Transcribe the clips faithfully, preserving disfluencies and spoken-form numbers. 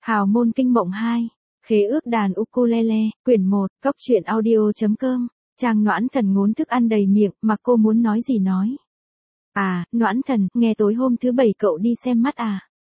Hào môn kinh mộng hai, khế ước đàn ukulele, quyển một, góc truyện audio.com, Trang Noãn Thần ngốn thức ăn đầy miệng, mà cô muốn nói gì nói. À, Noãn Thần, nghe tối hôm thứ bảy cậu đi xem mắt à?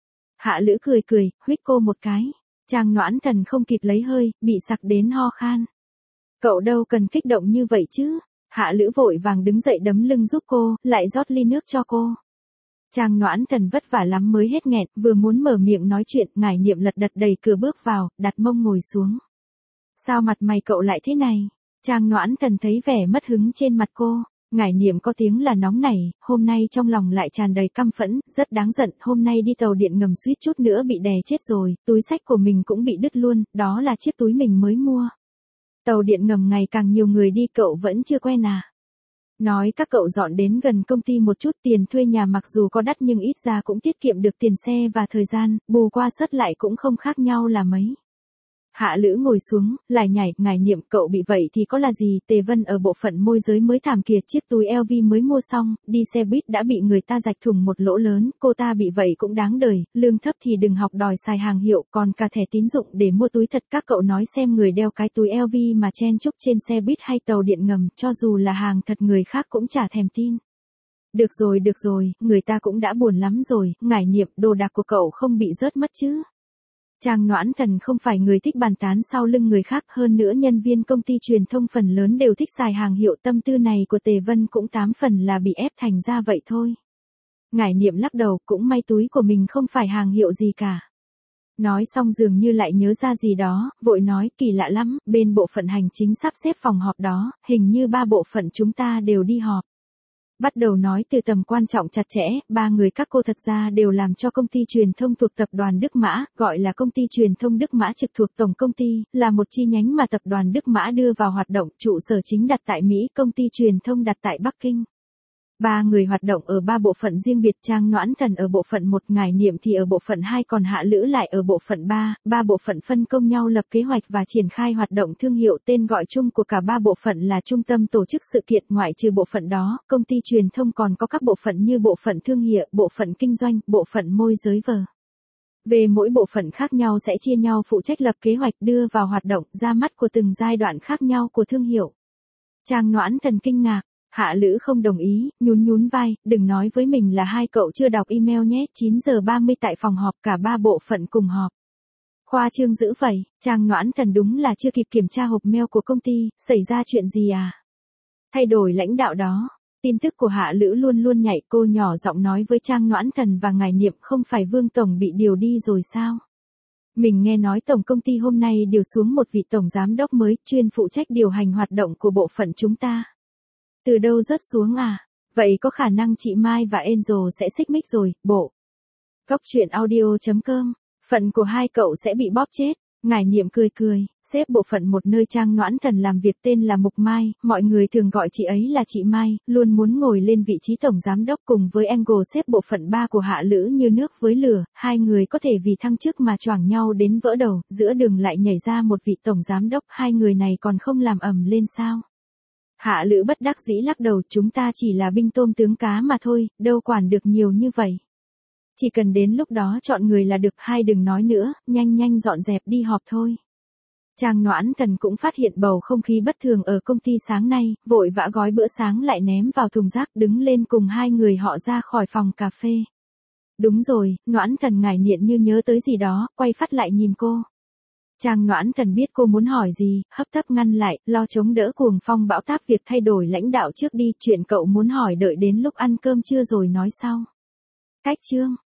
Hạ Lữ cười cười, huých cô một cái. Trang Noãn Thần không kịp lấy hơi, bị sặc đến ho khan. Cậu đâu cần kích động như vậy chứ? Hạ Lữ vội vàng đứng dậy đấm lưng giúp cô, lại rót ly nước cho cô. Trang Noãn Thần vất vả lắm mới hết nghẹn, vừa muốn mở miệng nói chuyện, Ngải Niệm lật đật đẩy cửa bước vào, đặt mông ngồi xuống. Sao mặt mày cậu lại thế này? Trang Noãn Thần thấy vẻ mất hứng trên mặt cô. Ngải Niệm có tiếng là nóng nảy, hôm nay trong lòng lại tràn đầy căm phẫn, rất đáng giận, hôm nay đi tàu điện ngầm suýt chút nữa bị đè chết rồi, túi xách của mình cũng bị đứt luôn, đó là chiếc túi mình mới mua. Tàu điện ngầm ngày càng nhiều người đi, cậu vẫn chưa quen à? Nói các cậu dọn đến gần công ty một chút, tiền thuê nhà mặc dù có đắt nhưng ít ra cũng tiết kiệm được tiền xe và thời gian, bù qua sớt lại cũng không khác nhau là mấy. Hạ Lữ ngồi xuống, lại nhảy, Ngải Niệm cậu bị vậy thì có là gì, Tề Vân ở bộ phận môi giới mới thảm kiệt, chiếc túi L V mới mua xong, đi xe buýt đã bị người ta rạch thủng một lỗ lớn, cô ta bị vậy cũng đáng đời, lương thấp thì đừng học đòi xài hàng hiệu, còn cả thẻ tín dụng để mua túi thật, các cậu nói xem người đeo cái túi L V mà chen chúc trên xe buýt hay tàu điện ngầm, cho dù là hàng thật người khác cũng chả thèm tin. Được rồi được rồi, người ta cũng đã buồn lắm rồi, Ngải Niệm, đồ đạc của cậu không bị rớt mất chứ? Trang Noãn Thần không phải người thích bàn tán sau lưng người khác, hơn nữa nhân viên công ty truyền thông phần lớn đều thích xài hàng hiệu, tâm tư này của Tề Vân cũng tám phần là bị ép thành ra vậy thôi. Ngải Niệm lắc đầu, cũng may túi của mình không phải hàng hiệu gì cả. Nói xong dường như lại nhớ ra gì đó, vội nói, kỳ lạ lắm, bên bộ phận hành chính sắp xếp phòng họp đó, hình như ba bộ phận chúng ta đều đi họp. Bắt đầu nói từ tầm quan trọng chặt chẽ, ba người các cô thật ra đều làm cho công ty truyền thông thuộc tập đoàn Đức Mã, gọi là công ty truyền thông Đức Mã trực thuộc tổng công ty, là một chi nhánh mà tập đoàn Đức Mã đưa vào hoạt động, trụ sở chính đặt tại Mỹ, công ty truyền thông đặt tại Bắc Kinh. Ba người hoạt động ở ba bộ phận riêng biệt, Trang Noãn Thần ở bộ phận một, Ngải Niệm thì ở bộ phận hai, còn Hạ Lữ lại ở bộ phận ba, ba bộ phận phân công nhau lập kế hoạch và triển khai hoạt động thương hiệu, tên gọi chung của cả ba bộ phận là Trung tâm tổ chức sự kiện, ngoại trừ bộ phận đó, công ty truyền thông còn có các bộ phận như bộ phận thương hiệu, bộ phận kinh doanh, bộ phận môi giới vờ. Về mỗi bộ phận khác nhau sẽ chia nhau phụ trách lập kế hoạch đưa vào hoạt động, ra mắt của từng giai đoạn khác nhau của thương hiệu. Trang Noãn Thần kinh ngạc. Hạ Lữ không đồng ý, nhún nhún vai, đừng nói với mình là hai cậu chưa đọc email nhé, chín giờ ba mươi tại phòng họp cả ba bộ phận cùng họp. Khoa trương dữ vậy, Trang Noãn Thần đúng là chưa kịp kiểm tra hộp mail của công ty, xảy ra chuyện gì à? Thay đổi lãnh đạo đó, tin tức của Hạ Lữ luôn luôn nhạy, cô nhỏ giọng nói với Trang Noãn Thần và Ngải Niệm, không phải Vương Tổng bị điều đi rồi sao? Mình nghe nói tổng công ty hôm nay điều xuống một vị tổng giám đốc mới, chuyên phụ trách điều hành hoạt động của bộ phận chúng ta. Từ đâu rớt xuống à? Vậy có khả năng chị Mai và Angel sẽ xích mích rồi, bộ. Góc truyện audio.com, phận của hai cậu sẽ bị bóp chết. Ngải Niệm cười cười, xếp bộ phận một nơi Trang Noãn Thần làm việc tên là Mục Mai, mọi người thường gọi chị ấy là chị Mai, luôn muốn ngồi lên vị trí tổng giám đốc cùng với Angel xếp bộ phận ba của Hạ Lữ như nước với lửa, hai người có thể vì thăng chức mà choảng nhau đến vỡ đầu, giữa đường lại nhảy ra một vị tổng giám đốc, hai người này còn không làm ầm lên sao? Hạ Lữ bất đắc dĩ lắc đầu, chúng ta chỉ là binh tôm tướng cá mà thôi, đâu quản được nhiều như vậy. Chỉ cần đến lúc đó chọn người là được, hai đừng nói nữa, nhanh nhanh dọn dẹp đi họp thôi. Trang Noãn Thần cũng phát hiện bầu không khí bất thường ở công ty sáng nay, vội vã gói bữa sáng lại ném vào thùng rác, đứng lên cùng hai người họ ra khỏi phòng cà phê. Đúng rồi, Noãn Thần. Ngải Niệm như nhớ tới gì đó, quay phát lại nhìn cô. Trang Noãn Thần biết cô muốn hỏi gì, hấp tấp ngăn lại, lo chống đỡ cuồng phong bão táp việc thay đổi lãnh đạo trước đi, chuyện cậu muốn hỏi đợi đến lúc ăn cơm trưa rồi nói sau. Cách chương.